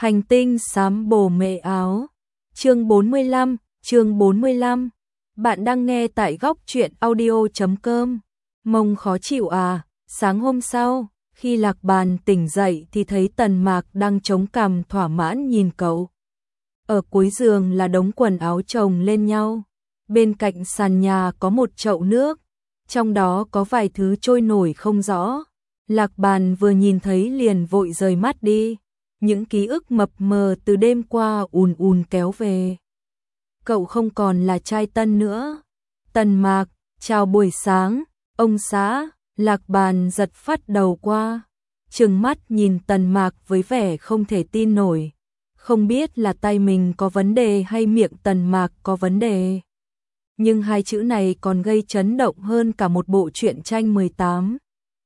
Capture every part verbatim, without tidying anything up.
Hành tinh xám bồ mệ áo. Chương bốn mươi lăm, chương bốn mươi lăm. Bạn đang nghe tại góc truyện audio chấm com. Mông khó chịu à? Sáng hôm sau, khi Lạc Bàn tỉnh dậy thì thấy Tần Mạc đang chống cằm thỏa mãn nhìn cậu. Ở cuối giường là đống quần áo chồng lên nhau. Bên cạnh sàn nhà có một chậu nước, trong đó có vài thứ trôi nổi không rõ. Lạc Bàn vừa nhìn thấy liền vội rời mắt đi. Những ký ức mập mờ từ đêm qua ùn ùn kéo về. Cậu không còn là trai Tân nữa. Tần Mạc, chào buổi sáng, ông xã. Lạc Bàn giật phát đầu qua, trừng mắt nhìn Tần Mạc với vẻ không thể tin nổi. Không biết là tay mình có vấn đề hay miệng Tần Mạc có vấn đề. Nhưng hai chữ này còn gây chấn động hơn cả một bộ truyện tranh mười tám.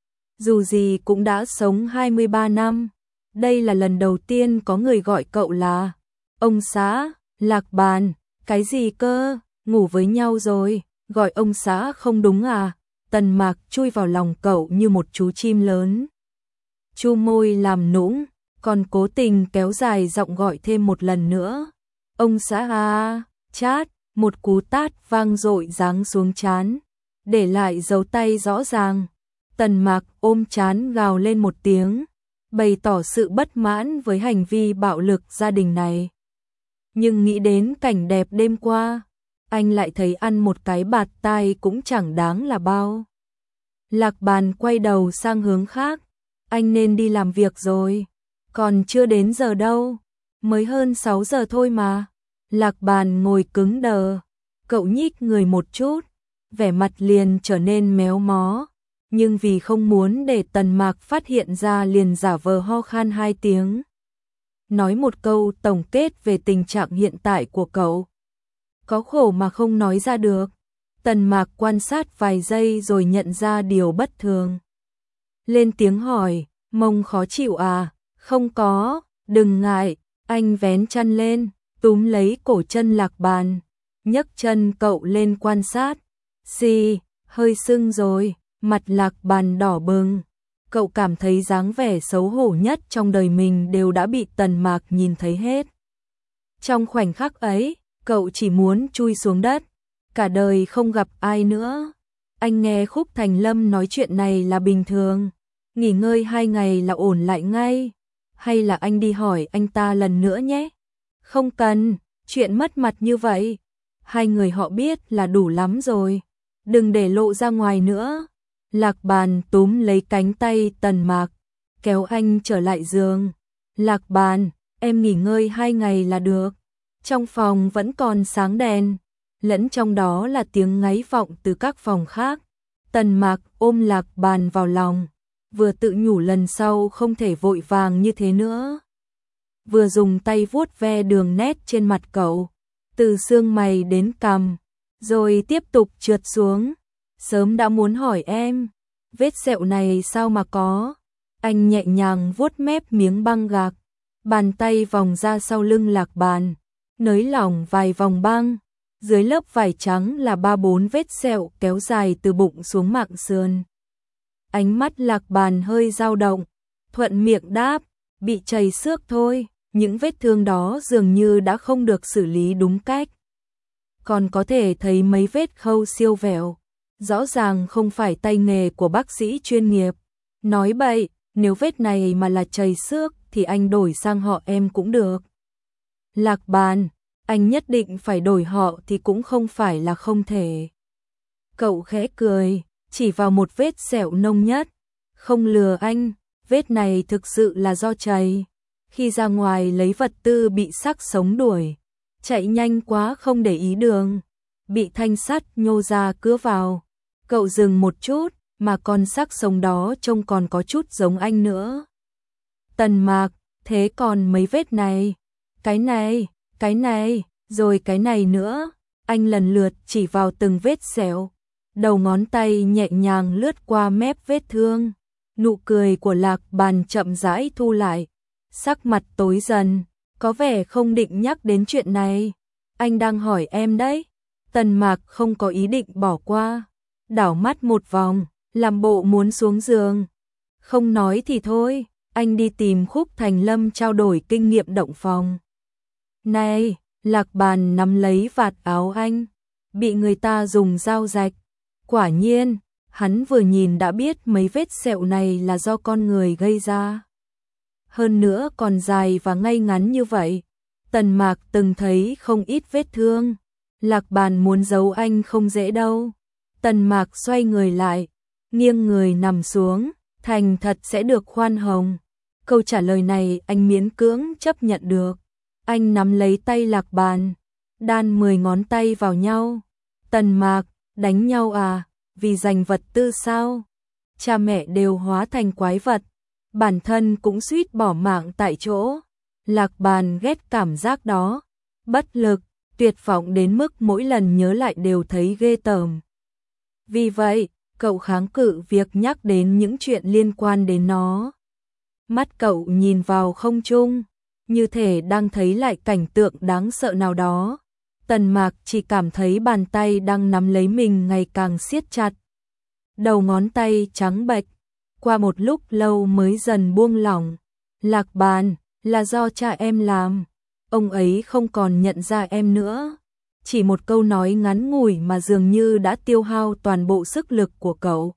Dù gì cũng đã sống hai mươi ba năm. Đây là lần đầu tiên có người gọi cậu là ông xã. Lạc Bàn, cái gì cơ, ngủ với nhau rồi, gọi ông xã không đúng à? Tần Mạc chui vào lòng cậu như một chú chim lớn. Chu môi làm nũng, còn cố tình kéo dài giọng gọi thêm một lần nữa. Ông xã à, chát, một cú tát vang dội giáng xuống trán, để lại dấu tay rõ ràng. Tần Mạc ôm trán gào lên một tiếng, bày tỏ sự bất mãn với hành vi bạo lực gia đình này. Nhưng nghĩ đến cảnh đẹp đêm qua, anh lại thấy ăn một cái bạt tai cũng chẳng đáng là bao. Lạc Bàn quay đầu sang hướng khác, anh nên đi làm việc rồi, còn chưa đến giờ đâu, mới hơn sáu giờ thôi mà. Lạc Bàn ngồi cứng đờ, cậu nhích người một chút, vẻ mặt liền trở nên méo mó, nhưng vì không muốn để Tần Mạc phát hiện ra liền giả vờ ho khan hai tiếng. Nói một câu tổng kết về tình trạng hiện tại của cậu. Có khổ mà không nói ra được. Tần Mạc quan sát vài giây rồi nhận ra điều bất thường. Lên tiếng hỏi, mông khó chịu à? Không có, đừng ngại. Anh vén chăn lên, túm lấy cổ chân Lạc Bàn, nhấc chân cậu lên quan sát. Xì, hơi sưng rồi, mặt Lạc Bàn đỏ bừng. Cậu cảm thấy dáng vẻ xấu hổ nhất trong đời mình đều đã bị Tần Mạc nhìn thấy hết. Trong khoảnh khắc ấy, cậu chỉ muốn chui xuống đất, cả đời không gặp ai nữa. Anh nghe Khúc Thành Lâm nói chuyện này là bình thường, nghỉ ngơi hai ngày là ổn lại ngay. Hay là anh đi hỏi anh ta lần nữa nhé? Không cần, chuyện mất mặt như vậy, hai người họ biết là đủ lắm rồi, đừng để lộ ra ngoài nữa. Lạc Bàn túm lấy cánh tay Tần Mạc, kéo anh trở lại giường. Lạc Bàn, em nghỉ ngơi hai ngày là được. Trong phòng vẫn còn sáng đèn, lẫn trong đó là tiếng ngáy vọng từ các phòng khác. Tần Mạc ôm Lạc Bàn vào lòng, vừa tự nhủ lần sau không thể vội vàng như thế nữa. Vừa dùng tay vuốt ve đường nét trên mặt cậu, từ xương mày đến cằm, rồi tiếp tục trượt xuống. Sớm đã muốn hỏi em, vết sẹo này sao mà có? Anh nhẹ nhàng vuốt mép miếng băng gạc, bàn tay vòng ra sau lưng Lạc Bàn, nới lỏng vài vòng băng, dưới lớp vải trắng là ba bốn vết sẹo kéo dài từ bụng xuống mạng sườn. Ánh mắt Lạc Bàn hơi dao động, thuận miệng đáp, bị chảy xước thôi, những vết thương đó dường như đã không được xử lý đúng cách. Còn có thể thấy mấy vết khâu siêu vẹo, rõ ràng không phải tay nghề của bác sĩ chuyên nghiệp. Nói bậy, nếu vết này mà là chảy xước thì anh đổi sang họ em cũng được. Lạc Bàn, anh nhất định phải đổi họ thì cũng không phải là không thể. Cậu khẽ cười, chỉ vào một vết sẹo nông nhất. Không lừa anh, vết này thực sự là do chảy. Khi ra ngoài lấy vật tư bị xác sống đuổi, chạy nhanh quá không để ý đường, bị thanh sắt nhô ra cứa vào. Cậu dừng một chút, mà con xác sống đó trông còn có chút giống anh nữa. Tần Mạc, thế còn mấy vết này? Cái này, cái này, rồi cái này nữa. Anh lần lượt chỉ vào từng vết sẹo, đầu ngón tay nhẹ nhàng lướt qua mép vết thương. Nụ cười của Lạc Bàn chậm rãi thu lại, sắc mặt tối dần, có vẻ không định nhắc đến chuyện này. Anh đang hỏi em đấy. Tần Mạc không có ý định bỏ qua, đảo mắt một vòng, làm bộ muốn xuống giường. Không nói thì thôi, anh đi tìm Khúc Thành Lâm trao đổi kinh nghiệm động phòng. Này, Lạc Bàn nắm lấy vạt áo anh, bị người ta dùng dao rạch. Quả nhiên, hắn vừa nhìn đã biết mấy vết sẹo này là do con người gây ra. Hơn nữa còn dài và ngay ngắn như vậy. Tần Mạc từng thấy không ít vết thương. Lạc Bàn muốn giấu anh không dễ đâu. Tần Mạc xoay người lại, nghiêng người nằm xuống, thành thật sẽ được khoan hồng. Câu trả lời này anh miễn cưỡng chấp nhận được. Anh nắm lấy tay Lạc Bàn, đan mười ngón tay vào nhau. Tần Mạc, đánh nhau à, vì giành vật tư sao? Cha mẹ đều hóa thành quái vật, bản thân cũng suýt bỏ mạng tại chỗ. Lạc Bàn ghét cảm giác đó, bất lực, tuyệt vọng đến mức mỗi lần nhớ lại đều thấy ghê tởm. Vì vậy, cậu kháng cự việc nhắc đến những chuyện liên quan đến nó. Mắt cậu nhìn vào không trung, như thể đang thấy lại cảnh tượng đáng sợ nào đó. Tần Mạc chỉ cảm thấy bàn tay đang nắm lấy mình ngày càng siết chặt. Đầu ngón tay trắng bệch, qua một lúc lâu mới dần buông lỏng. Lạc Bàn, là do cha em làm. Ông ấy không còn nhận ra em nữa. Chỉ một câu nói ngắn ngủi mà dường như đã tiêu hao toàn bộ sức lực của cậu.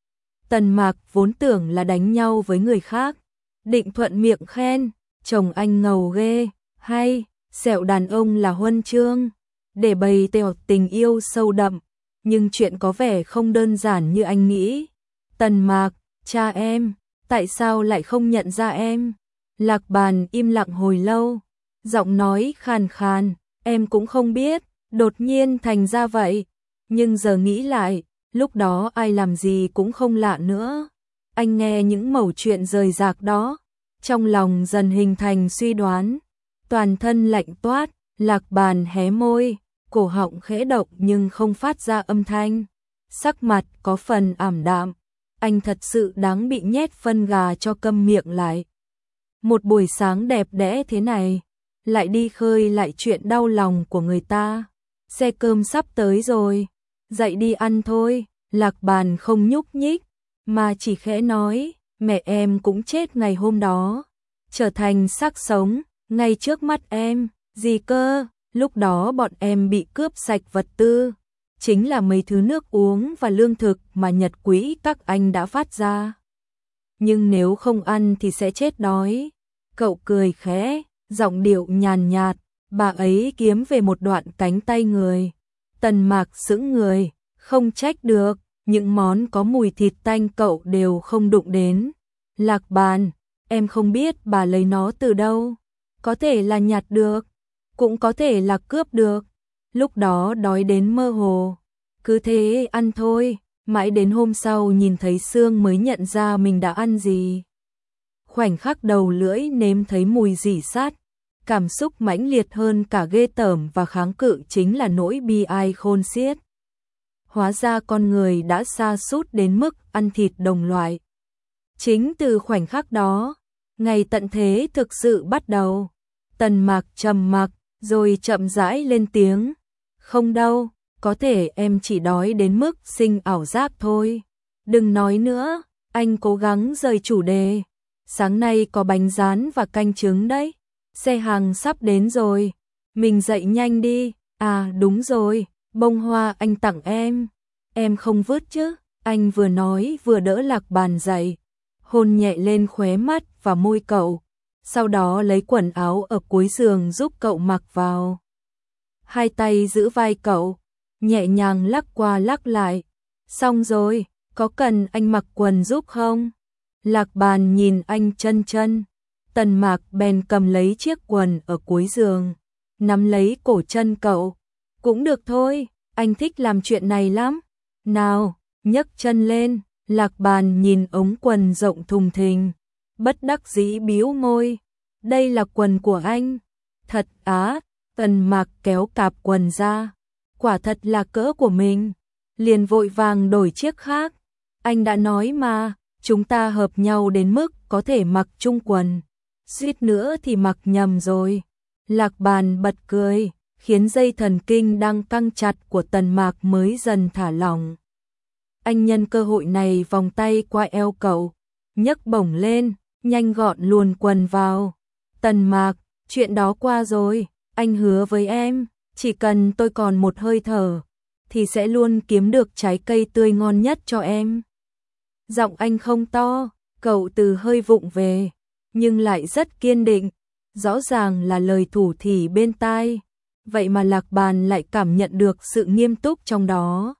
Tần Mạc vốn tưởng là đánh nhau với người khác, định thuận miệng khen, chồng anh ngầu ghê, hay, sẹo đàn ông là huân chương, để bày tỏ tình yêu sâu đậm, nhưng chuyện có vẻ không đơn giản như anh nghĩ. Tần Mạc, cha em, tại sao lại không nhận ra em? Lạc Bàn im lặng hồi lâu, giọng nói khàn khàn, em cũng không biết, đột nhiên thành ra vậy, nhưng giờ nghĩ lại, lúc đó ai làm gì cũng không lạ nữa. Anh nghe những mẩu chuyện rời rạc đó, trong lòng dần hình thành suy đoán, toàn thân lạnh toát. Lạc Bàn hé môi, cổ họng khẽ động nhưng không phát ra âm thanh, sắc mặt có phần ảm đạm. Anh thật sự đáng bị nhét phân gà cho câm miệng lại. Một buổi sáng đẹp đẽ thế này, lại đi khơi lại chuyện đau lòng của người ta. Xe cơm sắp tới rồi, dậy đi ăn thôi. Lạc Bàn không nhúc nhích, mà chỉ khẽ nói, mẹ em cũng chết ngày hôm đó, trở thành xác sống, ngay trước mắt em. Gì cơ? Lúc đó bọn em bị cướp sạch vật tư, chính là mấy thứ nước uống và lương thực mà Nhật quỹ các anh đã phát ra. Nhưng nếu không ăn thì sẽ chết đói. Cậu cười khẽ, giọng điệu nhàn nhạt, bà ấy kiếm về một đoạn cánh tay người. Tần Mạc sững người, không trách được, những món có mùi thịt tanh cậu đều không đụng đến. Lạc Bàn, em không biết bà lấy nó từ đâu, có thể là nhặt được, cũng có thể là cướp được. Lúc đó đói đến mơ hồ, cứ thế ăn thôi, mãi đến hôm sau nhìn thấy xương mới nhận ra mình đã ăn gì. Khoảnh khắc đầu lưỡi nếm thấy mùi rỉ sắt, cảm xúc mãnh liệt hơn cả ghê tởm và kháng cự chính là nỗi bi ai khôn xiết. Hóa ra con người đã sa sút đến mức ăn thịt đồng loại. Chính từ khoảnh khắc đó, ngày tận thế thực sự bắt đầu. Tần Mạc trầm mặc, rồi chậm rãi lên tiếng. Không đâu, có thể em chỉ đói đến mức sinh ảo giác thôi. Đừng nói nữa, anh cố gắng rời chủ đề. Sáng nay có bánh rán và canh trứng đấy. Xe hàng sắp đến rồi. Mình dậy nhanh đi. À đúng rồi, bông hoa anh tặng em. Em không vứt chứ? Anh vừa nói vừa đỡ Lạc Bàn dậy, hôn nhẹ lên khóe mắt và môi cậu. Sau đó lấy quần áo ở cuối giường giúp cậu mặc vào. Hai tay giữ vai cậu, nhẹ nhàng lắc qua lắc lại. Xong rồi, có cần anh mặc quần giúp không? Lạc Bàn nhìn anh chân chân. Tần Mạc bèn cầm lấy chiếc quần ở cuối giường, nắm lấy cổ chân cậu. Cũng được thôi, anh thích làm chuyện này lắm. Nào, nhấc chân lên. Lạc Bàn nhìn ống quần rộng thùng thình, bất đắc dĩ bĩu môi. Đây là quần của anh. Thật á? Tần Mạc kéo cạp quần ra. Quả thật là cỡ của mình. Liền vội vàng đổi chiếc khác. Anh đã nói mà, chúng ta hợp nhau đến mức có thể mặc chung quần. Suýt nữa thì mặc nhầm rồi. Lạc Bàn bật cười, khiến dây thần kinh đang căng chặt của Tần Mạc mới dần thả lỏng. Anh nhân cơ hội này vòng tay qua eo cậu, nhấc bổng lên, nhanh gọn luồn quần vào. Tần Mạc, chuyện đó qua rồi, anh hứa với em, chỉ cần tôi còn một hơi thở, thì sẽ luôn kiếm được trái cây tươi ngon nhất cho em. Giọng anh không to, cậu từ hơi vụng về, nhưng lại rất kiên định, rõ ràng là lời thủ thỉ bên tai. Vậy mà Lạc Bàn lại cảm nhận được sự nghiêm túc trong đó.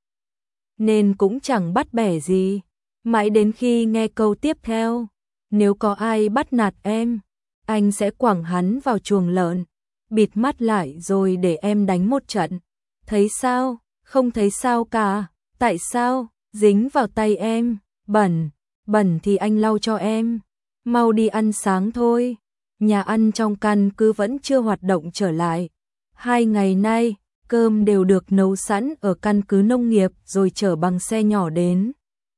Nên cũng chẳng bắt bẻ gì, mãi đến khi nghe câu tiếp theo, nếu có ai bắt nạt em, anh sẽ quẳng hắn vào chuồng lợn, bịt mắt lại rồi để em đánh một trận. Thấy sao? Không thấy sao cả. Tại sao? Dính vào tay em, bẩn, bẩn thì anh lau cho em. Mau đi ăn sáng thôi. Nhà ăn trong căn cứ vẫn chưa hoạt động trở lại. Hai ngày nay, cơm đều được nấu sẵn ở căn cứ nông nghiệp rồi chở bằng xe nhỏ đến.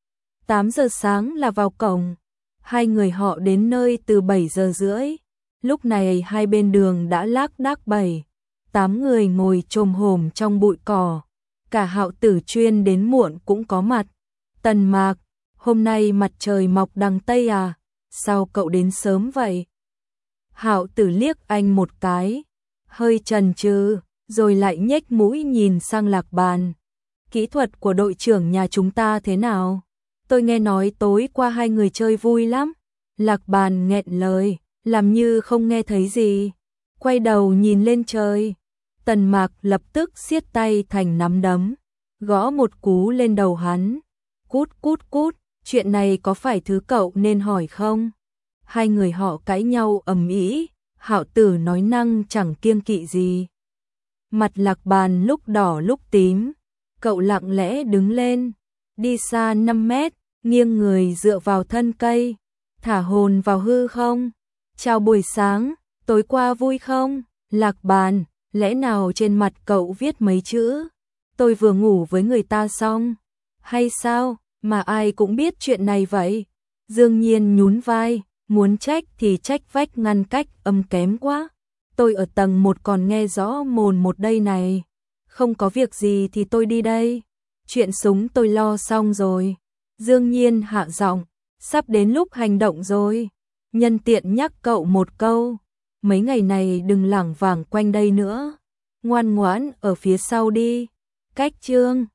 tám giờ sáng là vào cổng. Hai người họ đến nơi từ bảy giờ rưỡi. Lúc này hai bên đường đã lác đác bảy, tám người ngồi chồm hổm trong bụi cỏ. Cả Hạo Tử chuyên đến muộn cũng có mặt. Tần Mạc, hôm nay mặt trời mọc đằng Tây à? Sao cậu đến sớm vậy? Hạo Tử liếc anh một cái, hơi chần chừ, rồi lại nhếch mũi nhìn sang Lạc Bàn. Kỹ thuật của đội trưởng nhà chúng ta thế nào? Tôi nghe nói tối qua hai người chơi vui lắm. Lạc Bàn nghẹn lời, làm như không nghe thấy gì. Quay đầu nhìn lên trời. Tần Mạc lập tức siết tay thành nắm đấm, gõ một cú lên đầu hắn. Cút cút cút, chuyện này có phải thứ cậu nên hỏi không? Hai người họ cãi nhau ầm ĩ, Hạo Tử nói năng chẳng kiêng kỵ gì. Mặt Lạc Bàn lúc đỏ lúc tím, cậu lặng lẽ đứng lên, đi xa năm mét, nghiêng người dựa vào thân cây, thả hồn vào hư không. Chào buổi sáng, tối qua vui không? Lạc Bàn, lẽ nào trên mặt cậu viết mấy chữ? Tôi vừa ngủ với người ta xong. Hay sao, mà ai cũng biết chuyện này vậy? Dương Nhiên nhún vai, muốn trách thì trách vách ngăn cách âm kém quá. Tôi ở tầng một còn nghe rõ mồn một đây này. Không có việc gì thì tôi đi đây. Chuyện súng tôi lo xong rồi. Dương Nhiên hạ giọng, sắp đến lúc hành động rồi. Nhân tiện nhắc cậu một câu, mấy ngày này đừng lảng vảng quanh đây nữa. Ngoan ngoãn ở phía sau đi. Cách chương